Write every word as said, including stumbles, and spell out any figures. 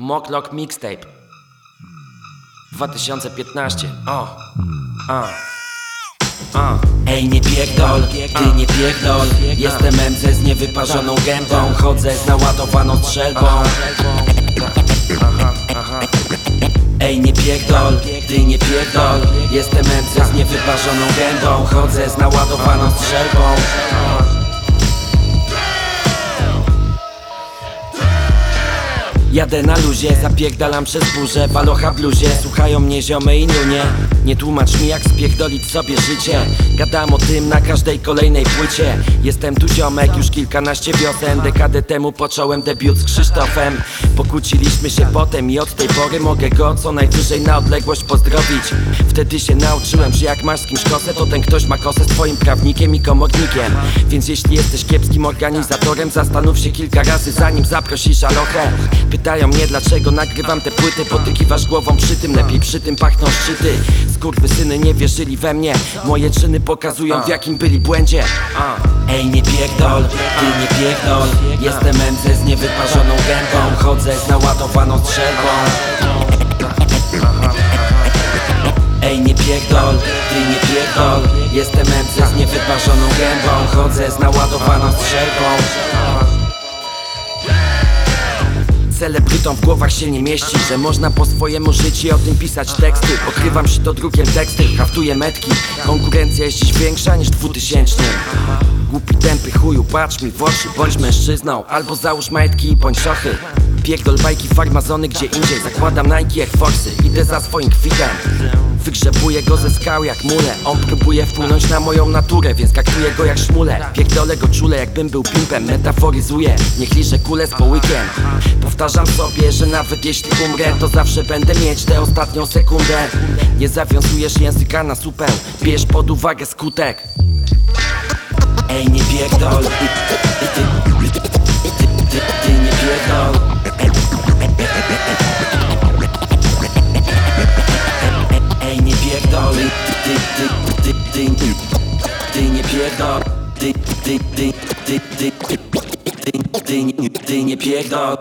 Mocklock Mixtape dwa tysiące piętnaście. O, a, a. Ej, nie pierdol, ty nie pierdol. Jestem M C z niewyparzoną gębą. Chodzę z naładowaną strzelbą. Ej, nie pierdol, ty nie pierdol. Jestem M C z niewyparzoną gębą. Chodzę z naładowaną strzelbą. Jadę na luzie, zapierdalam przez burzę. Walocha bluzie, słuchają mnie ziomy i nunie. Nie tłumacz mi jak spierdolić sobie życie. Gadam o tym na każdej kolejnej płycie. Jestem tu ziomek już kilkanaście wiosen. Dekadę temu począłem debiut z Krzysztofem. Pokłóciliśmy się potem i od tej pory mogę go co najwyżej na odległość pozdrowić. Wtedy się nauczyłem, że jak masz z kimś kosę, to ten ktoś ma kosę z twoim prawnikiem i komornikiem. Więc jeśli jesteś kiepskim organizatorem, zastanów się kilka razy zanim zaprosisz żalochę. Pytają mnie dlaczego nagrywam te płyty, bo ty kiwasz głową przy tym, lepiej przy tym pachną szczyty. Skurwysyny nie wierzyli we mnie, moje czyny pokazują w jakim byli błędzie. Ej, nie pierdol, ty nie pierdol. Jestem M C z niewyparzoną gębą. Chodzę z naładowaną strzelbą. Ej, nie pierdol, ty nie pierdol. Jestem M C z niewyparzoną gębą. Chodzę z naładowaną strzelbą. Celebrytom w głowach się nie mieści, że można po swojemu żyć i o tym pisać teksty. Pokrywam się to drukiem teksty, haftuję metki. Konkurencja jest dziś większa niż dwutysięcznym. Głupi tępy chuju, patrz mi w oczy. Bądź mężczyzną, albo załóż majtki i bądź szochy. Pierdol bajki, farmazony gdzie indziej. Zakładam Nike Air Force'y, idę za swoim kwitem. Wygrzebuję go ze skał jak mule. On próbuje wpłynąć na moją naturę, więc kaktuję go jak szmule. Pierdolę go czule jakbym był pimpem. Metaforyzuję, niech liże kulę z połykiem. Powtarzam sobie, że nawet jeśli umrę, to zawsze będę mieć tę ostatnią sekundę. Nie zawiązujesz języka na supę, bierz pod uwagę skutek. Ej, nie pierdol, ty, ty, ty, ty, ty, ty nie pierdol. Ej, nie pierdol, ty, ty, ty, ty, ty, ty nie pierdol. Ty, ty, ty, ty, ty, ty, ty, ty, ty nie pierdol.